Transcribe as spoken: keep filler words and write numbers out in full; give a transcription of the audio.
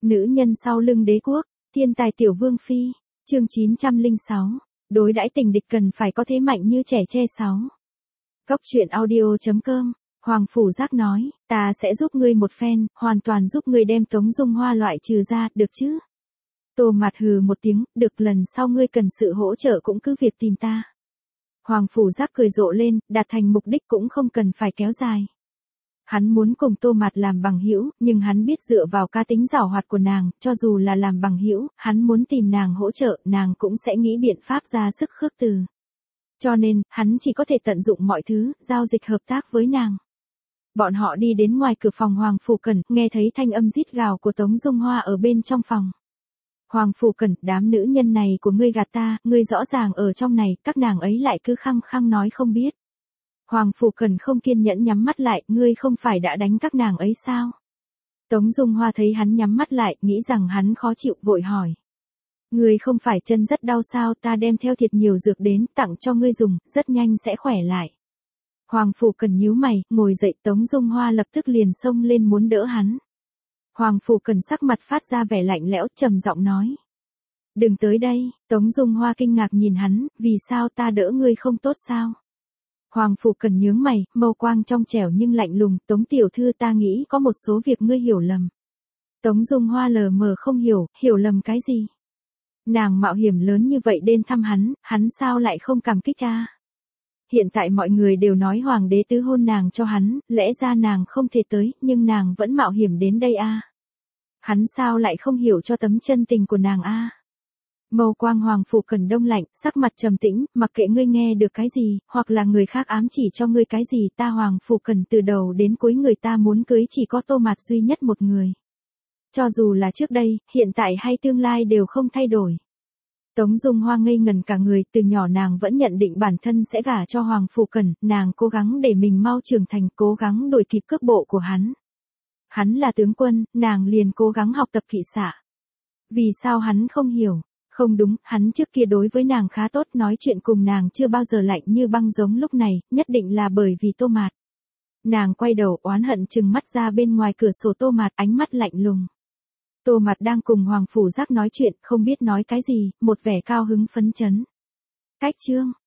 Nữ nhân sau lưng đế quốc, thiên tài tiểu vương phi, chương chín trăm lẻ sáu, đối đãi tình địch cần phải có thế mạnh như trẻ tre sáu. Cốc truyện audio chấm com, Hoàng Phủ Giác nói, ta sẽ giúp ngươi một phen, hoàn toàn giúp ngươi đem Tống Dung Hoa loại trừ ra, được chứ? Tô Mạt hừ một tiếng, được, lần sau ngươi cần sự hỗ trợ cũng cứ việc tìm ta. Hoàng Phủ Giác cười rộ lên, đạt thành mục đích cũng không cần phải kéo dài. Hắn muốn cùng Tô Mạt làm bằng hữu, nhưng hắn biết dựa vào cá tính giảo hoạt của nàng, cho dù là làm bằng hữu, hắn muốn tìm nàng hỗ trợ, nàng cũng sẽ nghĩ biện pháp ra sức khước từ. Cho nên, hắn chỉ có thể tận dụng mọi thứ, giao dịch hợp tác với nàng. Bọn họ đi đến ngoài cửa phòng Hoàng Phủ Cẩn, nghe thấy thanh âm rít gào của Tống Dung Hoa ở bên trong phòng. Hoàng Phủ Cẩn, đám nữ nhân này của ngươi gạt ta, ngươi rõ ràng ở trong này, các nàng ấy lại cứ khăng khăng nói không biết. Hoàng Phủ Cẩn không kiên nhẫn nhắm mắt lại, ngươi không phải đã đánh các nàng ấy sao? Tống Dung Hoa thấy hắn nhắm mắt lại, nghĩ rằng hắn khó chịu, vội hỏi. Ngươi không phải chân rất đau sao, ta đem theo thiệt nhiều dược đến, tặng cho ngươi dùng, rất nhanh sẽ khỏe lại. Hoàng Phủ Cẩn nhíu mày, ngồi dậy, Tống Dung Hoa lập tức liền xông lên muốn đỡ hắn. Hoàng Phủ Cẩn sắc mặt phát ra vẻ lạnh lẽo, trầm giọng nói. Đừng tới đây, Tống Dung Hoa kinh ngạc nhìn hắn, vì sao ta đỡ ngươi không tốt sao? Hoàng Phủ Cẩn nhướng mày, mâu quang trong trẻo nhưng lạnh lùng, Tống tiểu thư, ta nghĩ có một số việc ngươi hiểu lầm. Tống Dung Hoa lờ mờ không hiểu, hiểu lầm cái gì? Nàng mạo hiểm lớn như vậy đến thăm hắn, hắn sao lại không cảm kích ta? Hiện tại mọi người đều nói hoàng đế tứ hôn nàng cho hắn, lẽ ra nàng không thể tới, nhưng nàng vẫn mạo hiểm đến đây a. Hắn sao lại không hiểu cho tấm chân tình của nàng a? Mâu quang Hoàng Phủ Cẩn đông lạnh, sắc mặt trầm tĩnh, mặc kệ ngươi nghe được cái gì, hoặc là người khác ám chỉ cho ngươi cái gì, ta Hoàng Phủ Cẩn từ đầu đến cuối người ta muốn cưới chỉ có Tô Mạt duy nhất một người. Cho dù là trước đây, hiện tại hay tương lai đều không thay đổi. Tống Dung Hoa ngây ngần cả người, từ nhỏ nàng vẫn nhận định bản thân sẽ gả cho Hoàng Phủ Cẩn, nàng cố gắng để mình mau trưởng thành, cố gắng đuổi kịp cước bộ của hắn. Hắn là tướng quân, nàng liền cố gắng học tập kỵ xạ. Vì sao hắn không hiểu? Không đúng, hắn trước kia đối với nàng khá tốt, nói chuyện cùng nàng chưa bao giờ lạnh như băng giống lúc này, nhất định là bởi vì Tô Mạt. Nàng quay đầu oán hận trừng mắt ra bên ngoài cửa sổ Tô Mạt, ánh mắt lạnh lùng. Tô Mạt đang cùng Hoàng Phủ Giác nói chuyện, không biết nói cái gì, một vẻ cao hứng phấn chấn. Cách chương,